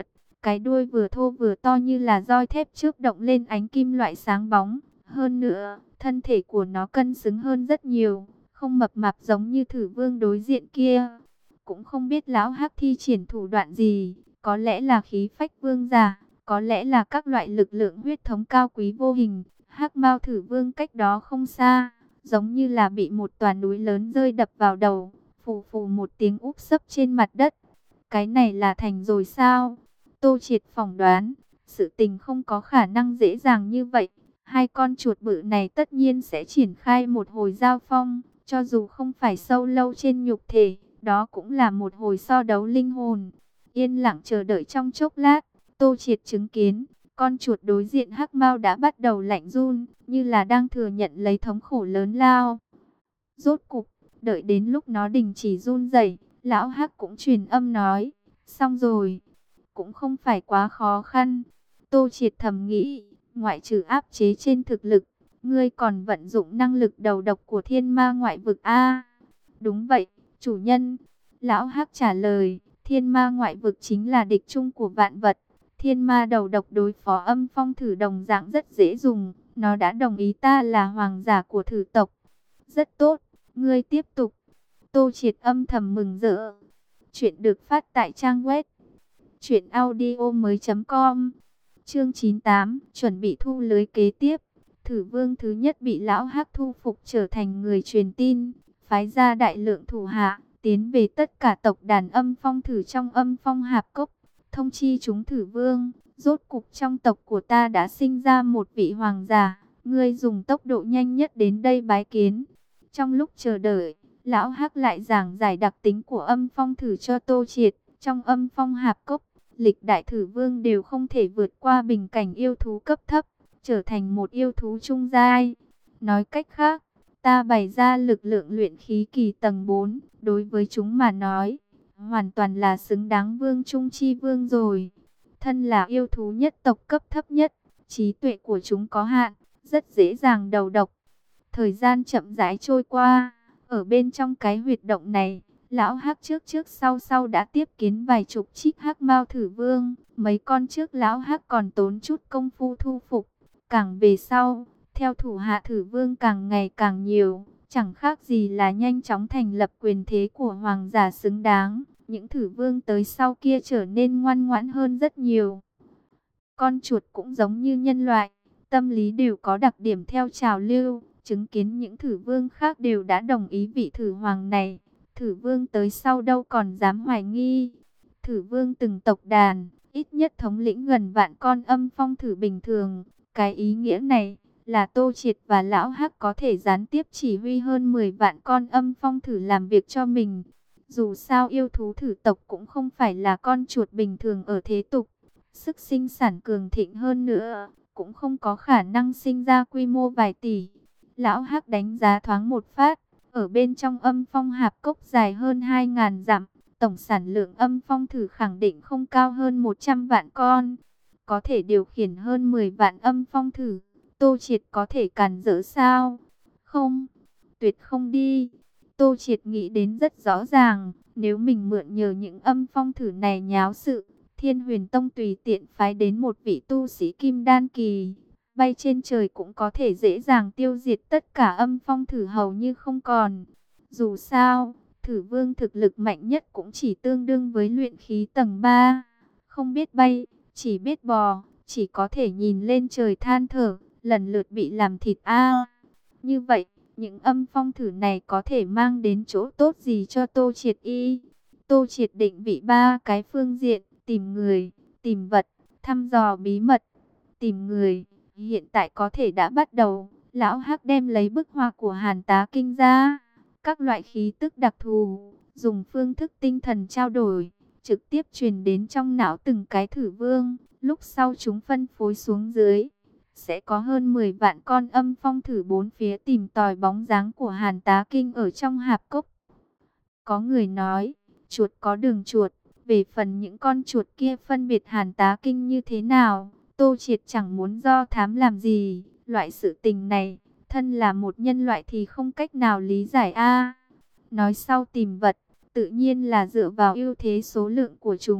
Cái đuôi vừa thô vừa to như là roi thép chớp động lên ánh kim loại sáng bóng. Hơn nữa, thân thể của nó cân xứng hơn rất nhiều, không mập mạp giống như thử vương đối diện kia. Cũng không biết lão hắc thi triển thủ đoạn gì, có lẽ là khí phách vương giả, có lẽ là các loại lực lượng huyết thống cao quý vô hình. Hắc Mao thử vương cách đó không xa, giống như là bị một tòa núi lớn rơi đập vào đầu, phù phù một tiếng úp sấp trên mặt đất. Cái này là thành rồi sao? Tô Triệt phỏng đoán, sự tình không có khả năng dễ dàng như vậy. Hai con chuột bự này tất nhiên sẽ triển khai một hồi giao phong, cho dù không phải sâu lâu trên nhục thể, đó cũng là một hồi so đấu linh hồn. Yên lặng chờ đợi trong chốc lát, Tô Triệt chứng kiến, con chuột đối diện Hắc Mao đã bắt đầu lạnh run, như là đang thừa nhận lấy thống khổ lớn lao. Rốt cục, đợi đến lúc nó đình chỉ run rẩy, lão Hắc cũng truyền âm nói, xong rồi, cũng không phải quá khó khăn. Tô Triệt thầm nghĩ, ngoại trừ áp chế trên thực lực, ngươi còn vận dụng năng lực đầu độc của thiên ma ngoại vực a? Đúng vậy, chủ nhân. Lão Hắc trả lời, thiên ma ngoại vực chính là địch chung của vạn vật. Thiên ma đầu độc đối phó âm phong thử đồng dạng rất dễ dùng. Nó đã đồng ý ta là hoàng giả của thử tộc. Rất tốt, ngươi tiếp tục. Tô Triệt âm thầm mừng rỡ. Chuyện được phát tại trang web truyện audio mới chấm com. Chương chín mươi tám, chuẩn bị thu lưới kế tiếp. Thử vương thứ nhất bị lão Hắc thu phục trở thành người truyền tin, phái ra đại lượng thủ hạ, tiến về tất cả tộc đàn âm phong thử trong âm phong hạp cốc, thông chi chúng thử vương, rốt cục trong tộc của ta đã sinh ra một vị hoàng giả, ngươi dùng tốc độ nhanh nhất đến đây bái kiến. Trong lúc chờ đợi, lão Hắc lại giảng giải đặc tính của âm phong thử cho Tô Triệt. Trong âm phong hạp cốc, lịch đại thử vương đều không thể vượt qua bình cảnh yêu thú cấp thấp, trở thành một yêu thú trung giai. Nói cách khác, ta bày ra lực lượng luyện khí kỳ tầng bốn, đối với chúng mà nói, hoàn toàn là xứng đáng vương trung chi vương rồi. Thân là yêu thú nhất tộc cấp thấp nhất, trí tuệ của chúng có hạn, rất dễ dàng đầu độc. Thời gian chậm rãi trôi qua, ở bên trong cái huyệt động này, lão Hắc trước trước sau sau đã tiếp kiến vài chục trích Hắc Mao thử vương. Mấy con trước lão Hắc còn tốn chút công phu thu phục. Càng về sau, theo thủ hạ thử vương càng ngày càng nhiều, chẳng khác gì là nhanh chóng thành lập quyền thế của hoàng giả xứng đáng. Những thử vương tới sau kia trở nên ngoan ngoãn hơn rất nhiều. Con chuột cũng giống như nhân loại, tâm lý đều có đặc điểm theo trào lưu. Chứng kiến những thử vương khác đều đã đồng ý vị thử hoàng này, thử vương tới sau đâu còn dám hoài nghi. Thử vương từng tộc đàn, ít nhất thống lĩnh gần vạn con âm phong thử bình thường. Cái ý nghĩa này là Tô Triệt và lão Hắc có thể gián tiếp chỉ huy hơn mười vạn con âm phong thử làm việc cho mình. Dù sao yêu thú thử tộc cũng không phải là con chuột bình thường ở thế tục. Sức sinh sản cường thịnh hơn nữa, cũng không có khả năng sinh ra quy mô vài tỷ. Lão Hắc đánh giá thoáng một phát, ở bên trong âm phong hạp cốc dài hơn hai ngàn dặm, tổng sản lượng âm phong thử khẳng định không cao hơn một trăm vạn con. Có thể điều khiển hơn mười vạn âm phong thử, Tô Triệt có thể cản trở sao? Không, tuyệt không đi. Tô Triệt nghĩ đến rất rõ ràng, nếu mình mượn nhờ những âm phong thử này nháo sự, Thiên Huyền Tông tùy tiện phái đến một vị tu sĩ kim đan kỳ, bay trên trời cũng có thể dễ dàng tiêu diệt tất cả âm phong thử hầu như không còn. Dù sao, thử vương thực lực mạnh nhất cũng chỉ tương đương với luyện khí tầng ba. Không biết bay, chỉ biết bò, chỉ có thể nhìn lên trời than thở, lần lượt bị làm thịt a. Như vậy, những âm phong thử này có thể mang đến chỗ tốt gì cho Tô Triệt y? Tô Triệt định vị ba cái phương diện, tìm người, tìm vật, thăm dò bí mật. Tìm người, hiện tại có thể đã bắt đầu. Lão Hắc đem lấy bức họa của Hàn Tá Kinh ra, các loại khí tức đặc thù, dùng phương thức tinh thần trao đổi, trực tiếp truyền đến trong não từng cái thử vương. Lúc sau chúng phân phối xuống dưới, sẽ có hơn mười vạn con âm phong thử bốn phía tìm tòi bóng dáng của Hàn Tá Kinh ở trong hạp cốc. Có người nói, chuột có đường chuột, về phần những con chuột kia phân biệt Hàn Tá Kinh như thế nào, Tô Triệt chẳng muốn do thám làm gì. Loại sự tình này, thân là một nhân loại thì không cách nào lý giải a. Nói sau tìm vật, tự nhiên là dựa vào ưu thế số lượng của chúng.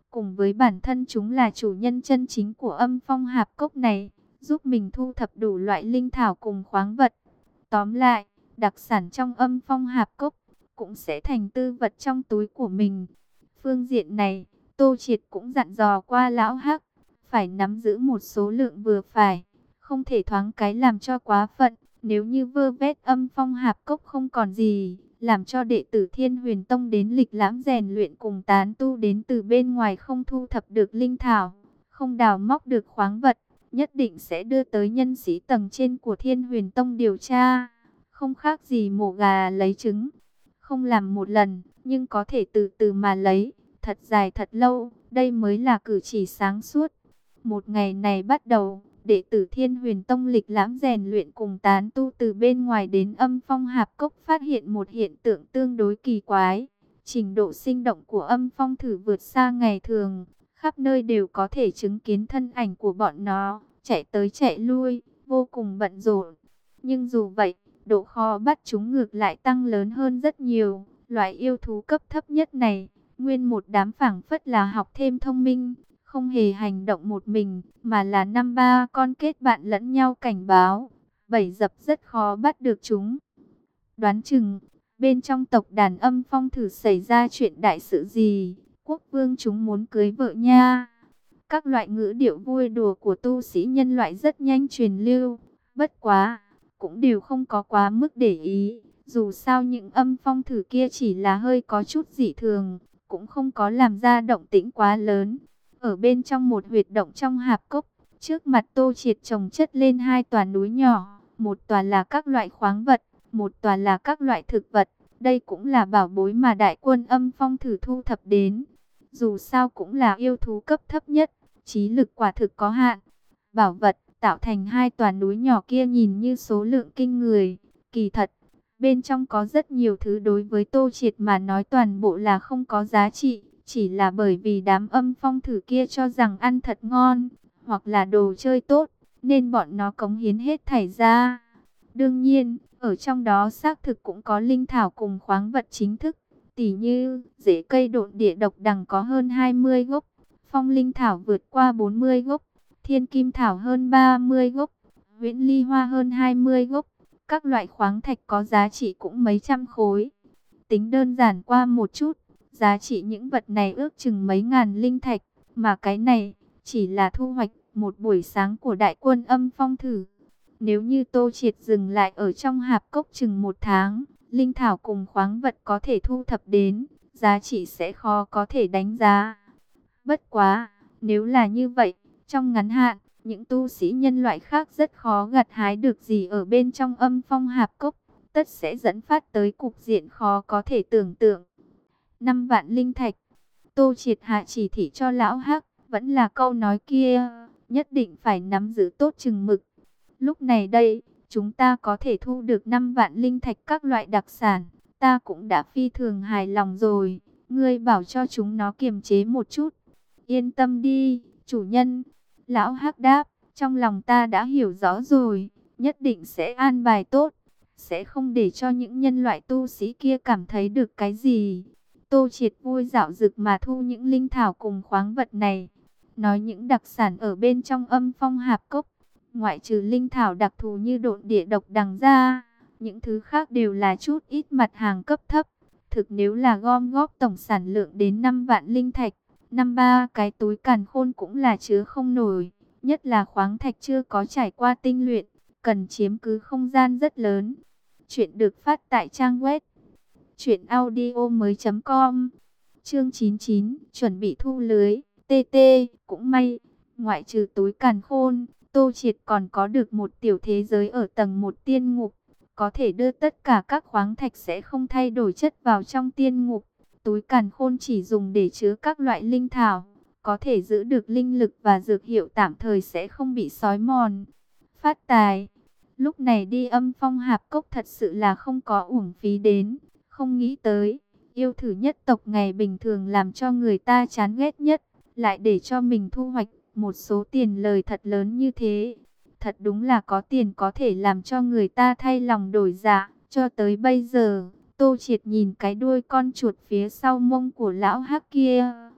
Cùng với bản thân chúng là chủ nhân chân chính của âm phong hạp cốc này, giúp mình thu thập đủ loại linh thảo cùng khoáng vật. Tóm lại, đặc sản trong âm phong hạp cốc cũng sẽ thành tư vật trong túi của mình. Phương diện này, Tô Triệt cũng dặn dò qua lão Hắc, phải nắm giữ một số lượng vừa phải, không thể thoáng cái làm cho quá phận. Nếu như vơ vét âm phong hạp cốc không còn gì, làm cho đệ tử Thiên Huyền Tông đến lịch lãm rèn luyện cùng tán tu đến từ bên ngoài không thu thập được linh thảo, không đào móc được khoáng vật, nhất định sẽ đưa tới nhân sĩ tầng trên của Thiên Huyền Tông điều tra. Không khác gì mổ gà lấy trứng, không làm một lần, nhưng có thể từ từ mà lấy, thật dài thật lâu, đây mới là cử chỉ sáng suốt. Một ngày này bắt đầu, đệ tử Thiên Huyền Tông lịch lãm rèn luyện cùng tán tu từ bên ngoài đến âm phong hạp cốc phát hiện một hiện tượng tương đối kỳ quái. Trình độ sinh động của âm phong thử vượt xa ngày thường, khắp nơi đều có thể chứng kiến thân ảnh của bọn nó, chạy tới chạy lui, vô cùng bận rộn. Nhưng dù vậy, độ khó bắt chúng ngược lại tăng lớn hơn rất nhiều. Loại yêu thú cấp thấp nhất này, nguyên một đám phảng phất là học thêm thông minh, không hề hành động một mình, mà là năm ba con kết bạn lẫn nhau cảnh báo. Bẫy dập rất khó bắt được chúng. Đoán chừng, bên trong tộc đàn âm phong thử xảy ra chuyện đại sự gì, quốc vương chúng muốn cưới vợ nha. Các loại ngữ điệu vui đùa của tu sĩ nhân loại rất nhanh truyền lưu, bất quá, cũng đều không có quá mức để ý. Dù sao những âm phong thử kia chỉ là hơi có chút dị thường, cũng không có làm ra động tĩnh quá lớn. Ở bên trong một huyệt động trong hạp cốc, trước mặt Tô Triệt chồng chất lên hai tòa núi nhỏ, một tòa là các loại khoáng vật, một tòa là các loại thực vật. Đây cũng là bảo bối mà đại quân âm phong thử thu thập đến. Dù sao cũng là yêu thú cấp thấp nhất, trí lực quả thực có hạn. Bảo vật tạo thành hai tòa núi nhỏ kia nhìn như số lượng kinh người, kỳ thật bên trong có rất nhiều thứ đối với Tô Triệt mà nói toàn bộ là không có giá trị. Chỉ là bởi vì đám âm phong thử kia cho rằng ăn thật ngon, hoặc là đồ chơi tốt, nên bọn nó cống hiến hết thảy ra. Đương nhiên, ở trong đó xác thực cũng có linh thảo cùng khoáng vật chính thức. Tỉ như, rễ cây độn địa độc đằng có hơn hai mươi gốc, phong linh thảo vượt qua bốn mươi gốc, thiên kim thảo hơn ba mươi gốc, huyễn ly hoa hơn hai mươi gốc. Các loại khoáng thạch có giá trị cũng mấy trăm khối. Tính đơn giản qua một chút, giá trị những vật này ước chừng mấy ngàn linh thạch, mà cái này chỉ là thu hoạch một buổi sáng của đại quân âm phong thử. Nếu như Tô Triệt dừng lại ở trong hạp cốc chừng một tháng, linh thảo cùng khoáng vật có thể thu thập đến, giá trị sẽ khó có thể đánh giá. Bất quá, nếu là như vậy, trong ngắn hạn, những tu sĩ nhân loại khác rất khó gặt hái được gì ở bên trong âm phong hạp cốc, tất sẽ dẫn phát tới cục diện khó có thể tưởng tượng. Năm vạn linh thạch, Tô Triệt hạ chỉ thị cho lão Hắc, vẫn là câu nói kia, nhất định phải nắm giữ tốt chừng mực. Lúc này đây, chúng ta có thể thu được năm vạn linh thạch các loại đặc sản, ta cũng đã phi thường hài lòng rồi, ngươi bảo cho chúng nó kiềm chế một chút. Yên tâm đi, chủ nhân. Lão Hắc đáp, trong lòng ta đã hiểu rõ rồi, nhất định sẽ an bài tốt, sẽ không để cho những nhân loại tu sĩ kia cảm thấy được cái gì. Tô Triệt vui dạo dực mà thu những linh thảo cùng khoáng vật này. Nói những đặc sản ở bên trong âm phong hạp cốc, ngoại trừ linh thảo đặc thù như độn địa độc đằng ra, những thứ khác đều là chút ít mặt hàng cấp thấp. Thực nếu là gom góp tổng sản lượng đến năm vạn linh thạch, năm ba cái túi càn khôn cũng là chứa không nổi. Nhất là khoáng thạch chưa có trải qua tinh luyện, cần chiếm cứ không gian rất lớn. Chuyện được phát tại trang web truyện audio mới chấm com. Chương chín mươi chín, chuẩn bị thu lưới. tê tê, cũng may, ngoại trừ túi càn khôn, Tô Triệt còn có được một tiểu thế giới ở tầng một tiên ngục, có thể đưa tất cả các khoáng thạch sẽ không thay đổi chất vào trong tiên ngục. Túi càn khôn chỉ dùng để chứa các loại linh thảo, có thể giữ được linh lực và dược hiệu tạm thời sẽ không bị xói mòn. Phát tài, lúc này đi âm phong hạp cốc thật sự là không có uổng phí đến, không nghĩ tới, yêu thử nhất tộc ngày bình thường làm cho người ta chán ghét nhất, lại để cho mình thu hoạch một số tiền lời thật lớn như thế. Thật đúng là có tiền có thể làm cho người ta thay lòng đổi dạ. Cho tới bây giờ, Tô Triệt nhìn cái đuôi con chuột phía sau mông của lão Hắc kia,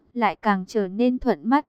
lại càng trở nên thuận mắt.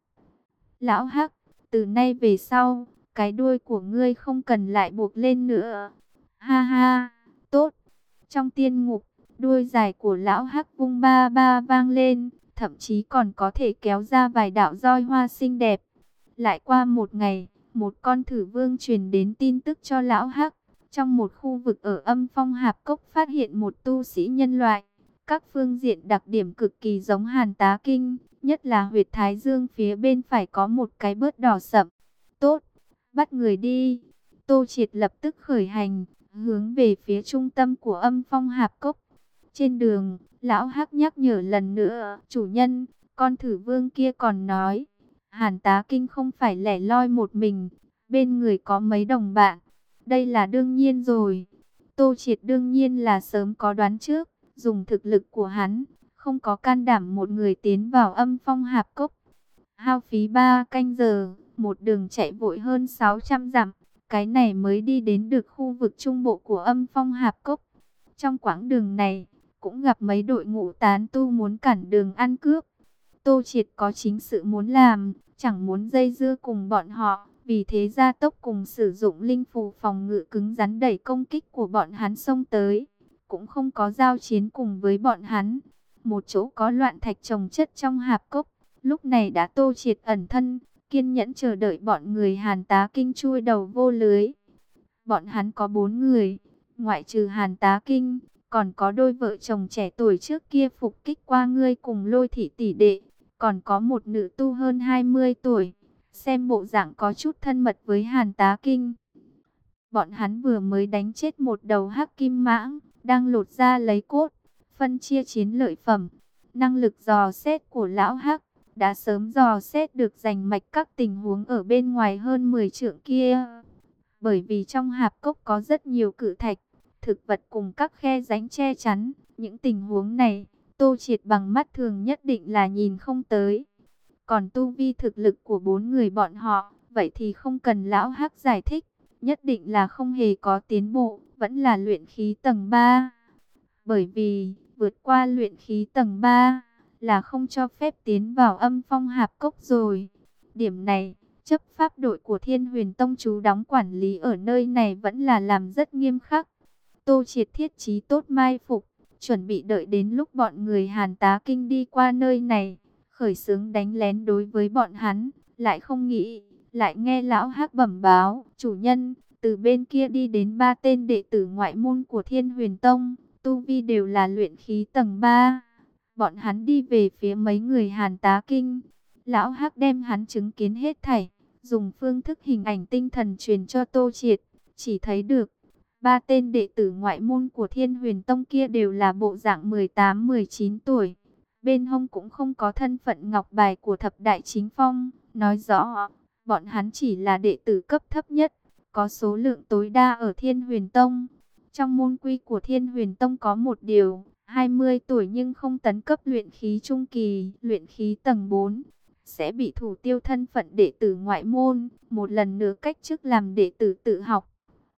Lão Hắc, từ nay về sau, cái đuôi của ngươi không cần lại buộc lên nữa. Ha ha, tốt. Trong tiên ngục, đuôi dài của lão Hắc vung ba ba vang lên, thậm chí còn có thể kéo ra vài đạo roi hoa xinh đẹp. Lại qua một ngày, một con thử vương truyền đến tin tức cho lão Hắc. Trong một khu vực ở Âm Phong Hạp Cốc phát hiện một tu sĩ nhân loại. Các phương diện đặc điểm cực kỳ giống Hàn Tá Kinh, nhất là huyệt thái dương phía bên phải có một cái bớt đỏ sậm. Tốt, bắt người đi. Tô Triệt lập tức khởi hành, hướng về phía trung tâm của Âm Phong Hạp Cốc. Trên đường, lão Hắc nhắc nhở lần nữa, chủ nhân, con thử vương kia còn nói, Hàn Tá Kinh không phải lẻ loi một mình, bên người có mấy đồng bạn. Đây là đương nhiên rồi. Tô Triệt đương nhiên là sớm có đoán trước, dùng thực lực của hắn, không có can đảm một người tiến vào Âm Phong Hạp Cốc. Hao phí ba canh giờ, một đường chạy vội hơn sáu trăm dặm, cái này mới đi đến được khu vực trung bộ của Âm Phong Hạp Cốc. Trong quãng đường này, cũng gặp mấy đội ngũ tán tu muốn cản đường ăn cướp. Tô Triệt có chính sự muốn làm, chẳng muốn dây dưa cùng bọn họ, vì thế gia tốc cùng sử dụng linh phù phòng ngự cứng rắn đẩy công kích của bọn hắn xông tới, cũng không có giao chiến cùng với bọn hắn. Một chỗ có loạn thạch chồng chất trong hạp cốc, lúc này đã Tô Triệt ẩn thân, kiên nhẫn chờ đợi bọn người Hàn Tá Kinh chui đầu vô lưới. Bọn hắn có bốn người, ngoại trừ Hàn Tá Kinh, còn có đôi vợ chồng trẻ tuổi trước kia phục kích qua ngươi cùng Lôi thị tỷ đệ, còn có một nữ tu hơn hai mươi tuổi, xem bộ dạng có chút thân mật với Hàn Tá Kinh. Bọn hắn vừa mới đánh chết một đầu hắc kim mãng, đang lột ra lấy cốt, phân chia chiến lợi phẩm. Năng lực dò xét của lão Hắc đã sớm dò xét được rành mạch các tình huống ở bên ngoài hơn mười trượng kia. Bởi vì trong hạp cốc có rất nhiều cự thạch, thực vật cùng các khe rãnh che chắn, những tình huống này, Tô Triệt bằng mắt thường nhất định là nhìn không tới. Còn tu vi thực lực của bốn người bọn họ, vậy thì không cần lão Hắc giải thích, nhất định là không hề có tiến bộ, vẫn là luyện khí tầng ba. Bởi vì, vượt qua luyện khí tầng ba, là không cho phép tiến vào Âm Phong Hạp Cốc rồi. Điểm này, chấp pháp đội của Thiên Huyền Tông chú đóng quản lý ở nơi này vẫn là làm rất nghiêm khắc. Tô Triệt thiết trí tốt mai phục, chuẩn bị đợi đến lúc bọn người Hàn Tá Kinh đi qua nơi này, khởi xướng đánh lén đối với bọn hắn, lại không nghĩ, lại nghe lão Hắc bẩm báo, chủ nhân, từ bên kia đi đến ba tên đệ tử ngoại môn của Thiên Huyền Tông, tu vi đều là luyện khí tầng ba. Bọn hắn đi về phía mấy người Hàn Tá Kinh. Lão Hắc đem hắn chứng kiến hết thảy, dùng phương thức hình ảnh tinh thần truyền cho Tô Triệt, chỉ thấy được ba tên đệ tử ngoại môn của Thiên Huyền Tông kia đều là bộ dạng mười tám mười chín tuổi. Bên hông cũng không có thân phận ngọc bài của thập đại chính phong, nói rõ bọn hắn chỉ là đệ tử cấp thấp nhất, có số lượng tối đa ở Thiên Huyền Tông. Trong môn quy của Thiên Huyền Tông có một điều, hai mươi tuổi nhưng không tấn cấp luyện khí trung kỳ, luyện khí tầng bốn, sẽ bị thủ tiêu thân phận đệ tử ngoại môn, một lần nữa cách chức làm đệ tử tự học.